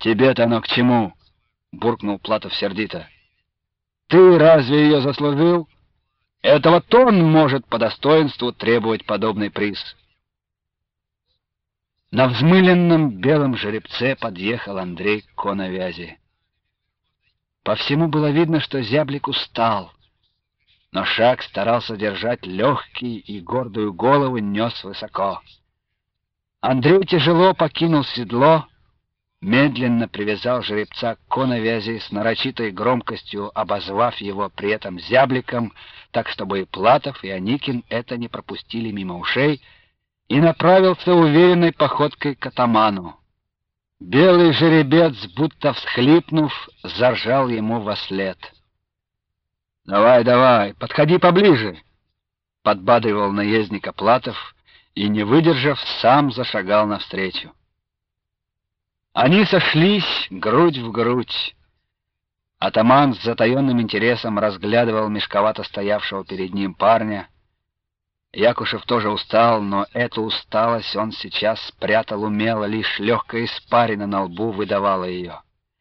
Тебе-то оно к чему? Буркнул Платов сердито. Ты разве ее заслужил? Это вот он может по достоинству требовать подобный приз. На взмыленном белом жеребце подъехал Андрей к коновязи. По всему было видно, что зяблик устал, но шаг старался держать легкий и гордую голову нес высоко. Андрей тяжело покинул седло, медленно привязал жеребца к коновязи, с нарочитой громкостью обозвав его при этом зябликом, так чтобы и Платов, и Аникин это не пропустили мимо ушей, и направился уверенной походкой к атаману. Белый жеребец, будто всхлипнув, заржал ему вослед. «Давай, давай, подходи поближе!» — подбадривал наездника Платов и, не выдержав, сам зашагал навстречу. Они сошлись грудь в грудь. Атаман с затаенным интересом разглядывал мешковато стоявшего перед ним парня. Якушев тоже устал, но эту усталость он сейчас спрятал умело, лишь легкая испарина на лбу выдавала ее.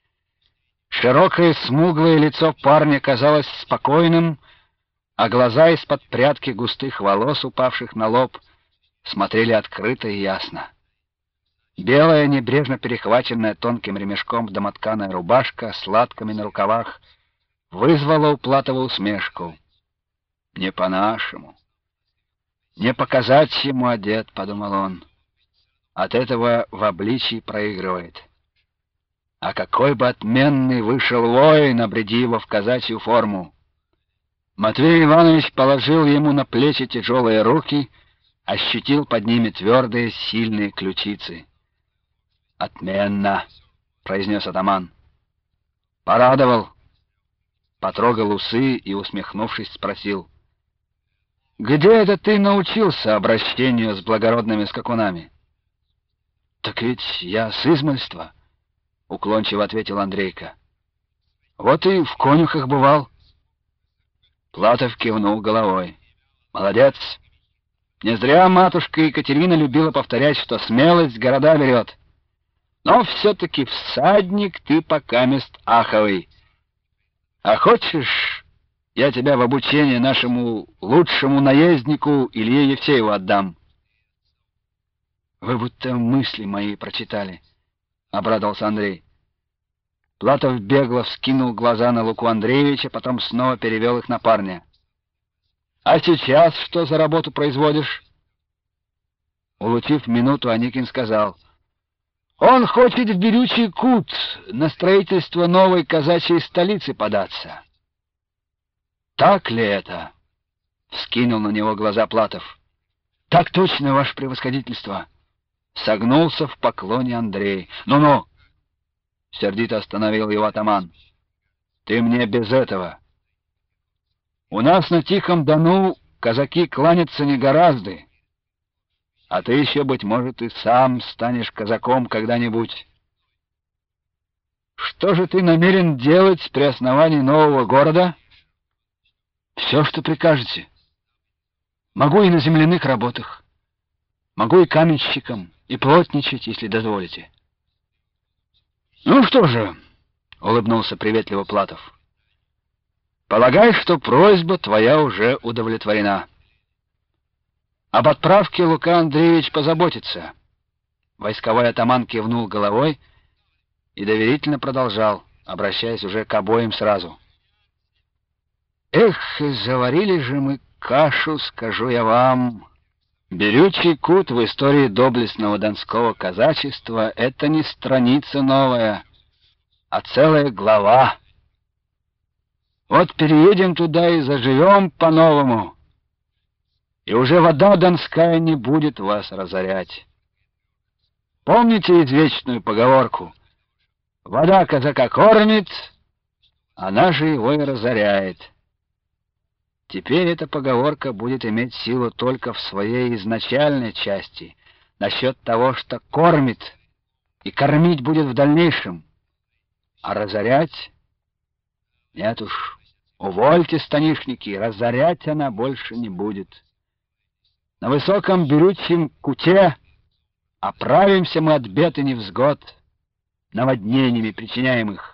Широкое смуглое лицо парня казалось спокойным, а глаза из-под прядки густых волос, упавших на лоб, смотрели открыто и ясно. Белая, небрежно перехваченная тонким ремешком домотканая рубашка с латками на рукавах вызвала у Платова усмешку. «Не по-нашему. Не показать ему одет», — подумал он. От этого в обличии проигрывает. А какой бы отменный вышел воин, обряди его в казачью форму. Матвей Иванович положил ему на плечи тяжелые руки, ощутил под ними твердые, сильные ключицы. «Отменно», — произнес атаман. «Порадовал». Потрогал усы и, усмехнувшись, спросил: «Где это ты научился обращению с благородными скакунами?» «Так ведь я с измальства», — уклончиво ответил Андрейка. «Вот и в конюхах бывал». Платов кивнул головой. «Молодец. Не зря матушка Екатерина любила повторять, что смелость города берет. Но все-таки всадник ты покамест аховый. А хочешь, я тебя в обучение нашему лучшему наезднику Илье Евсееву отдам?» «Вы будто мысли мои прочитали», — обрадовался Андрей. Платов бегло вскинул глаза на Луку Андреевича, потом снова перевел их на парня. «А сейчас что за работу производишь?» Улучив минуту, Аникин сказал: «Он хочет в Бирючий Кут на строительство новой казачьей столицы податься». «Так ли это?» — вскинул на него глаза Платов. «Так точно, ваше превосходительство!» Согнулся в поклоне Андрей. «Ну-ну!» — сердито остановил его атаман. «Ты мне без этого. У нас на Тихом Дону казаки кланяться не гораздо, а ты еще, быть может, и сам станешь казаком когда-нибудь. Что же ты намерен делать при основании нового города?» «Все, что прикажете. Могу и на земляных работах, могу и каменщиком, и плотничать, если дозволите». «Ну что же», — улыбнулся приветливо Платов, — «полагай, что просьба твоя уже удовлетворена. Об отправке Лука Андреевич позаботится». Войсковой атаман кивнул головой и доверительно продолжал, обращаясь уже к обоим сразу. «Эх, заварили же мы кашу, скажу я вам. Бирючий Кут в истории доблестного донского казачества — это не страница новая, а целая глава. Вот переедем туда и заживем по-новому, и уже вода донская не будет вас разорять. Помните извечную поговорку: вода казака кормит, а наша его и разоряет? Теперь эта поговорка будет иметь силу только в своей изначальной части, насчет того, что кормит, и кормить будет в дальнейшем. А разорять? Нет уж, увольте, станишники, разорять она больше не будет. На высоком Бирючем Куте оправимся мы от бед и невзгод. наводнениями, причиняемых